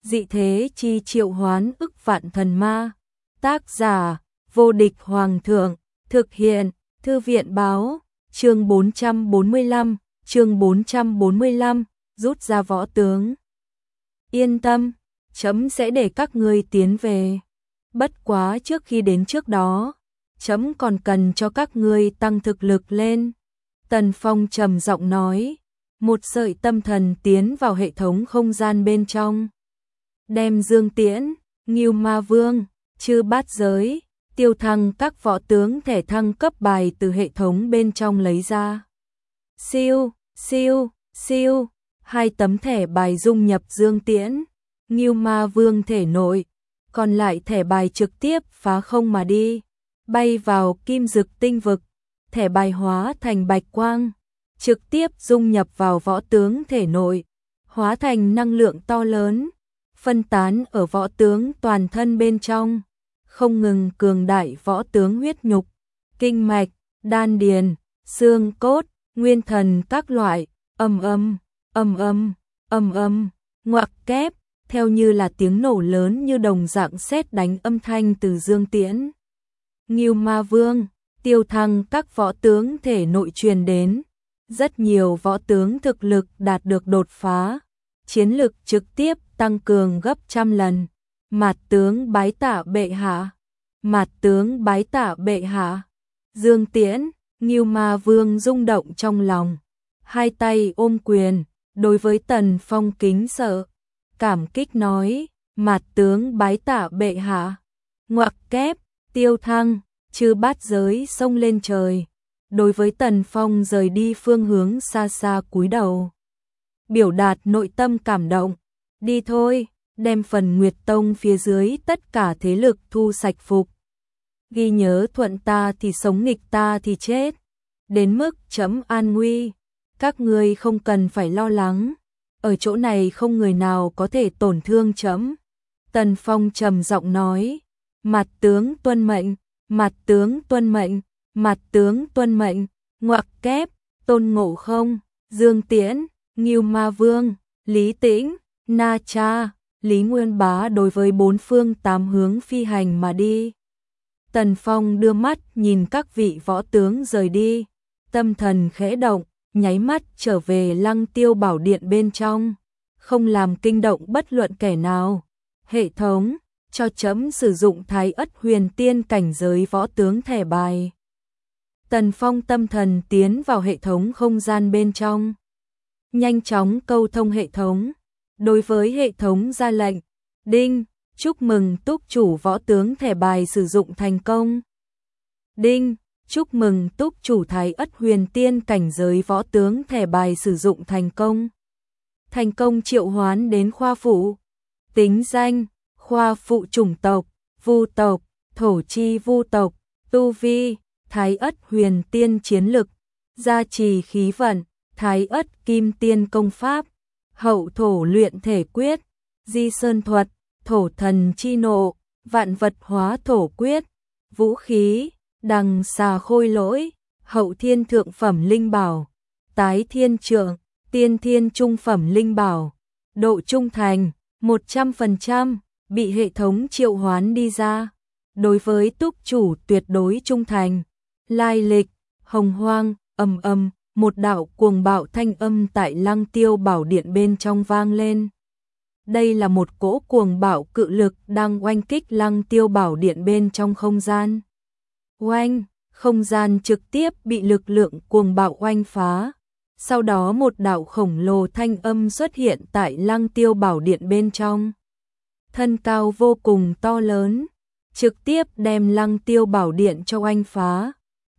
dị thế chi triệu hoán ức vạn thần ma. Tác giả, vô địch hoàng thượng, thực hiện, thư viện báo, chương 445, rút ra võ tướng. Yên tâm, trẫm sẽ để các ngươi tiến về. Bất quá trước khi đến trước đó, trẫm còn cần cho các ngươi tăng thực lực lên. Tần Phong trầm giọng nói, một sợi tâm thần tiến vào hệ thống không gian bên trong. Đem Dương Tiễn, Ngưu Ma Vương, Chư Bát Giới, Tiêu Thăng các võ tướng thẻ thăng cấp bài từ hệ thống bên trong lấy ra. Siêu, siêu, siêu, 2 tấm thẻ bài dung nhập Dương Tiễn, Ngưu Ma Vương thể nội, còn lại thẻ bài trực tiếp phá không mà đi, bay vào Kim Dực tinh vực, thẻ bài hóa thành bạch quang, trực tiếp dung nhập vào võ tướng thể nội, hóa thành năng lượng to lớn, phân tán ở võ tướng toàn thân bên trong, không ngừng cường đại võ tướng huyết nhục, kinh mạch, đan điền, xương cốt, nguyên thần các loại, ngoặc kép, theo như là tiếng nổ lớn như đồng dạng sét đánh âm thanh từ Dương Tiễn. Ngưu Ma Vương, Tiêu Thăng các võ tướng thể nội truyền đến, rất nhiều võ tướng thực lực đạt được đột phá, chiến lực trực tiếp tăng cường gấp trăm lần. Mạt tướng bái tạ bệ hạ, mạt tướng bái tạ bệ hạ. Dương Tiễn, Ngưu Ma Vương rung động trong lòng, 2 tay ôm quyền, đối với Tần Phong kính sợ, cảm kích nói, mạt tướng bái tạ bệ hạ. Ngoặc kép, Tiêu Thăng, Chư Bát Giới xông lên trời, đối với Tần Phong rời đi phương hướng xa xa cúi đầu, biểu đạt nội tâm cảm động. Đi thôi, đem phần Nguyệt Tông phía dưới tất cả thế lực thu sạch phục. Ghi nhớ thuận ta thì sống, nghịch ta thì chết. Đến mức trẫm an nguy, các ngươi không cần phải lo lắng. Ở chỗ này không người nào có thể tổn thương trẫm. Tần Phong trầm giọng nói, mặt tướng tuân mệnh, mặt tướng tuân mệnh, mặt tướng tuân mệnh. Ngoặc kép, Tôn Ngộ Không, Dương Tiễn, Ngưu Ma Vương, Lý Tĩnh, Na Cha, Lý Nguyên Bá đối với 4 phương 8 hướng phi hành mà đi. Tần Phong đưa mắt nhìn các vị võ tướng rời đi, tâm thần khẽ động, nháy mắt trở về Lăng Tiêu Bảo Điện bên trong, không làm kinh động bất luận kẻ nào. Hệ thống, cho trẫm sử dụng Thái Ất Huyền Tiên cảnh giới võ tướng thẻ bài. Tần Phong tâm thần tiến vào hệ thống không gian bên trong, nhanh chóng câu thông hệ thống. Đối với hệ thống ra lệnh, đinh, chúc mừng túc chủ võ tướng thẻ bài sử dụng thành công. Đinh, chúc mừng túc chủ Thái Ất Huyền Tiên cảnh giới võ tướng thẻ bài sử dụng thành công. Thành công triệu hoán đến khoa phụ. Tính danh, khoa phụ chủng tộc, Vu tộc, thổ chi Vu tộc, tu vi, Thái Ất Huyền Tiên chiến lực, gia trì khí vận, Thái Ất Kim Tiên công pháp, hậu thổ luyện thể quyết, di sơn thuật, thổ thần chi nộ, vạn vật hóa thổ quyết, vũ khí, đằng xà khôi lỗi, hậu thiên thượng phẩm linh bảo, tái thiên trượng, tiên thiên trung phẩm linh bảo, độ trung thành, 100%, bị hệ thống triệu hoán đi ra. Đối với túc chủ tuyệt đối trung thành. Lai lịch, hồng hoang, một đạo cuồng bạo thanh âm tại Lăng Tiêu Bảo Điện bên trong vang lên. Đây là một cỗ cuồng bạo cự lực đang oanh kích Lăng Tiêu Bảo Điện bên trong không gian. Oanh, không gian trực tiếp bị lực lượng cuồng bạo oanh phá. Sau đó một đạo khổng lồ thanh âm xuất hiện tại Lăng Tiêu Bảo Điện bên trong. Thân cao vô cùng to lớn, trực tiếp đem Lăng Tiêu Bảo Điện cho oanh phá.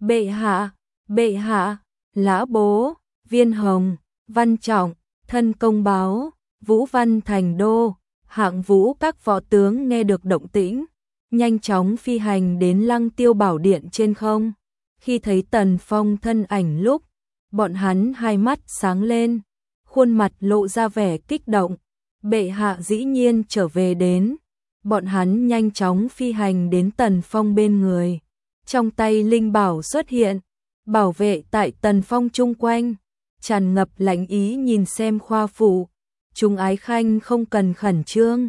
Bệ hạ, Lã Bố, Viên Hồng, Văn Trọng, Thân Công Báo, Vũ Văn Thành Đô, Hạng Vũ các võ tướng nghe được động tĩnh, nhanh chóng phi hành đến Lăng Tiêu Bảo Điện trên không. Khi thấy Tần Phong thân ảnh lúc, bọn hắn hai mắt sáng lên, khuôn mặt lộ ra vẻ kích động. Bệ hạ dĩ nhiên trở về đến. Bọn hắn nhanh chóng phi hành đến Tần Phong bên người. Trong tay linh bảo xuất hiện, bảo vệ tại Tần Phong chung quanh, tràn ngập lãnh ý nhìn xem khoa phụ. Chúng ái khanh không cần khẩn trương,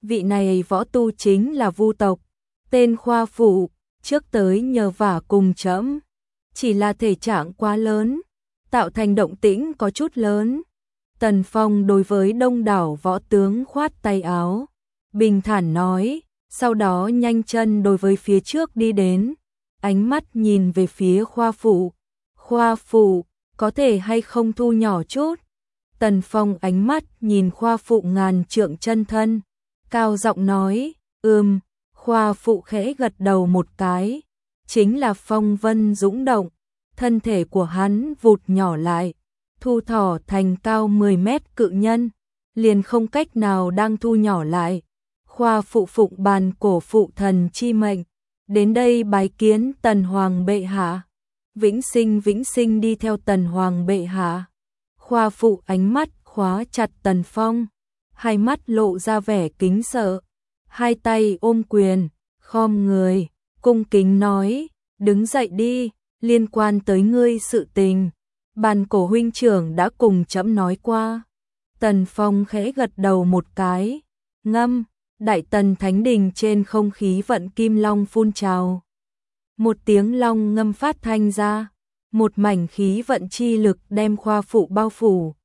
vị này võ tu chính là Vu tộc, tên Khoa Phụ, trước tới nhờ vả cùng trẫm, chỉ là thể trạng quá lớn, tạo thành động tĩnh có chút lớn. Tần Phong đối với đông đảo võ tướng khoát tay áo, bình thản nói, sau đó nhanh chân đối với phía trước đi đến, ánh mắt nhìn về phía Khoa Phụ. Khoa Phụ, có thể hay không thu nhỏ chút? Tần Phong ánh mắt nhìn Khoa Phụ ngàn trượng chân thân, cao giọng nói, Khoa Phụ khẽ gật đầu một cái, chính là phong vân dũng động, thân thể của hắn vụt nhỏ lại, thu thỏ thành cao 10 mét cự nhân, liền không cách nào đang thu nhỏ lại. Khoa Phụ phụng bàn cổ phụ thần chi mệnh, đến đây bái kiến Tần Hoàng bệ hạ, vĩnh sinh đi theo Tần Hoàng bệ hạ. Khoa Phụ ánh mắt khóa chặt Tần Phong, hai mắt lộ ra vẻ kính sợ, hai tay ôm quyền, khom người, cung kính nói, đứng dậy đi, liên quan tới ngươi sự tình, bàn cổ huynh trưởng đã cùng trẫm nói qua. Tần Phong khẽ gật đầu một cái, ngâm, Đại Tần Thánh Đình trên không khí vận kim long phun trào. Một tiếng long ngâm phát thanh ra, một mảnh khí vận chi lực đem Khoa Phụ bao phủ,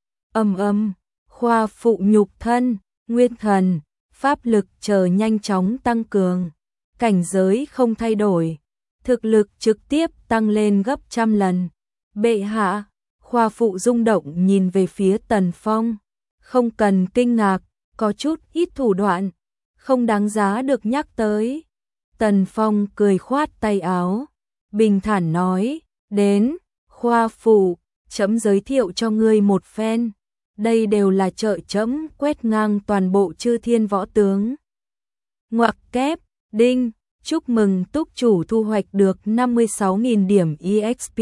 Khoa Phụ nhục thân, nguyên thần, pháp lực chờ nhanh chóng tăng cường, cảnh giới không thay đổi, thực lực trực tiếp tăng lên gấp trăm lần. Bệ hạ, Khoa Phụ rung động nhìn về phía Tần Phong, không cần kinh ngạc, có chút ít thủ đoạn, không đáng giá được nhắc tới. Tần Phong cười khoát tay áo, bình thản nói, đến, Khoa Phụ, trẫm giới thiệu cho ngươi một phen, đây đều là trợ trẫm quét ngang toàn bộ chư thiên võ tướng. Ngoặc kép, đinh, chúc mừng túc chủ thu hoạch được 56.000 điểm EXP.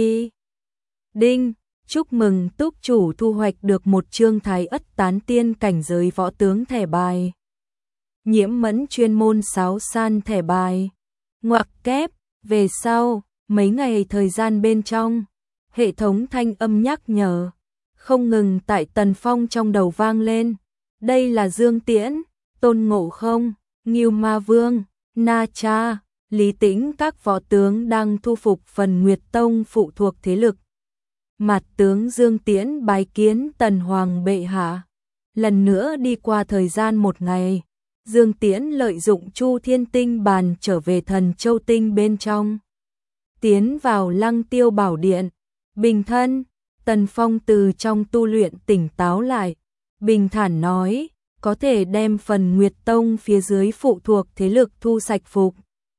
Đinh, chúc mừng túc chủ thu hoạch được một chương Thái Ất Tán Tiên cảnh giới võ tướng thẻ bài. Nhiễm Mẫn chuyên môn sáo san thẻ bài. Ngoặc kép, về sau, mấy ngày thời gian bên trong, hệ thống thanh âm nhắc nhở không ngừng tại Tần Phong trong đầu vang lên. Đây là Dương Tiễn, Tôn Ngộ Không, Ngưu Ma Vương, Na Cha, Lý Tĩnh các võ tướng đang thu phục phần Nguyệt Tông phụ thuộc thế lực. Mặt tướng Dương Tiễn bái kiến Tần Hoàng bệ hạ. Lần nữa đi qua thời gian một ngày, Dương Tiễn lợi dụng Chu Thiên Tinh bàn trở về Thần Châu Tinh bên trong, tiến vào Lăng Tiêu Bảo Điện, bình thân. Tần Phong từ trong tu luyện tỉnh táo lại, bình thản nói, có thể đem phần Nguyệt Tông phía dưới phụ thuộc thế lực thu sạch phục.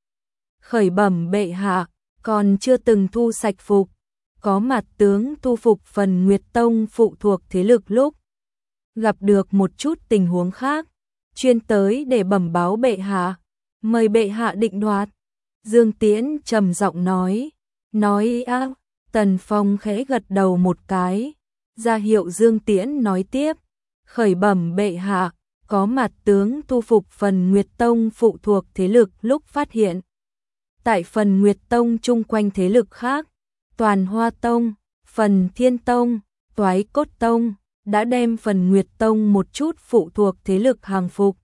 Khởi bẩm bệ hạ, còn chưa từng thu sạch phục, có mặt tướng thu phục phần Nguyệt Tông phụ thuộc thế lực lúc gặp được một chút tình huống khác, chuyên tới để bẩm báo bệ hạ, mời bệ hạ định đoạt. Dương Tiễn trầm giọng nói á. Tần Phong khẽ gật đầu một cái, ra hiệu Dương Tiễn nói tiếp, khởi bẩm bệ hạ, có mặt tướng thu phục phần Nguyệt Tông phụ thuộc thế lực lúc phát hiện. Tại phần Nguyệt Tông chung quanh thế lực khác, Toàn Hoa Tông, phần Thiên Tông, Toái Cốt Tông, đã đem phần Nguyệt Tông một chút phụ thuộc thế lực hàng phục.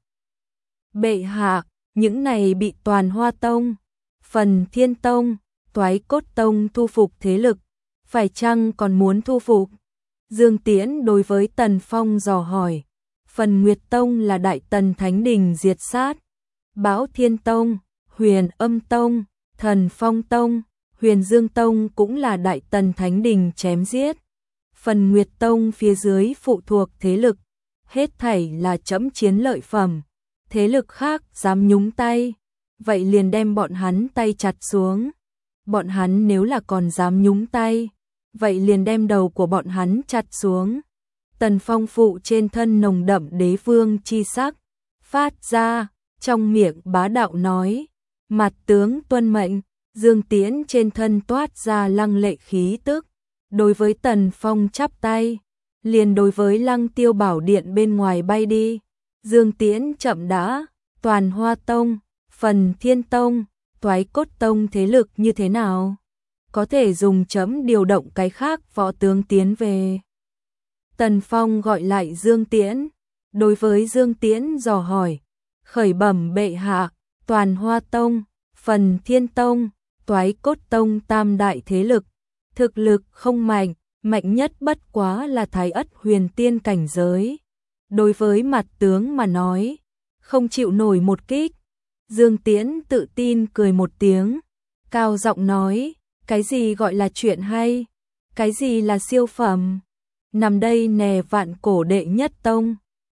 Bệ hạ, những này bị Toàn Hoa Tông, phần Thiên Tông, Toái Cốt Tông thu phục thế lực, phải chăng còn muốn thu phục? Dương Tiễn đối với Tần Phong dò hỏi. Phần Nguyệt Tông là Đại Tần Thánh Đình diệt sát, Bão Thiên Tông, Huyền Âm Tông, Thần Phong Tông, Huyền Dương Tông cũng là Đại Tần Thánh Đình chém giết. Phần Nguyệt Tông phía dưới phụ thuộc thế lực, hết thảy là trẫm chiến lợi phẩm, thế lực khác dám nhúng tay, vậy liền đem bọn hắn tay chặt xuống. Bọn hắn nếu là còn dám nhúng tay, vậy liền đem đầu của bọn hắn chặt xuống. Tần Phong phụ trên thân nồng đậm đế vương chi sắc, phát ra, trong miệng bá đạo nói, mặt tướng tuân mệnh. Dương Tiễn trên thân toát ra lăng lệ khí tức, đối với Tần Phong chắp tay, liền đối với Lăng Tiêu Bảo Điện bên ngoài bay đi. Dương Tiễn chậm đã, Toàn Hoa Tông, phần Thiên Tông, Toái Cốt Tông thế lực như thế nào? Có thể dùng chấm điều động cái khác võ tướng tiến về. Tần Phong gọi lại Dương Tiễn, đối với Dương Tiễn dò hỏi, khởi bẩm bệ hạ, toàn Hoa Tông, Phần Thiên Tông, Toái Cốt Tông tam đại thế lực, thực lực không mạnh, mạnh nhất bất quá là Thái Ất huyền tiên cảnh giới. Đối với mặt tướng mà nói, không chịu nổi một kích. Dương Tiễn tự tin cười một tiếng, cao giọng nói, cái gì gọi là chuyện hay, cái gì là siêu phẩm, nằm đây nè vạn cổ đệ nhất tông.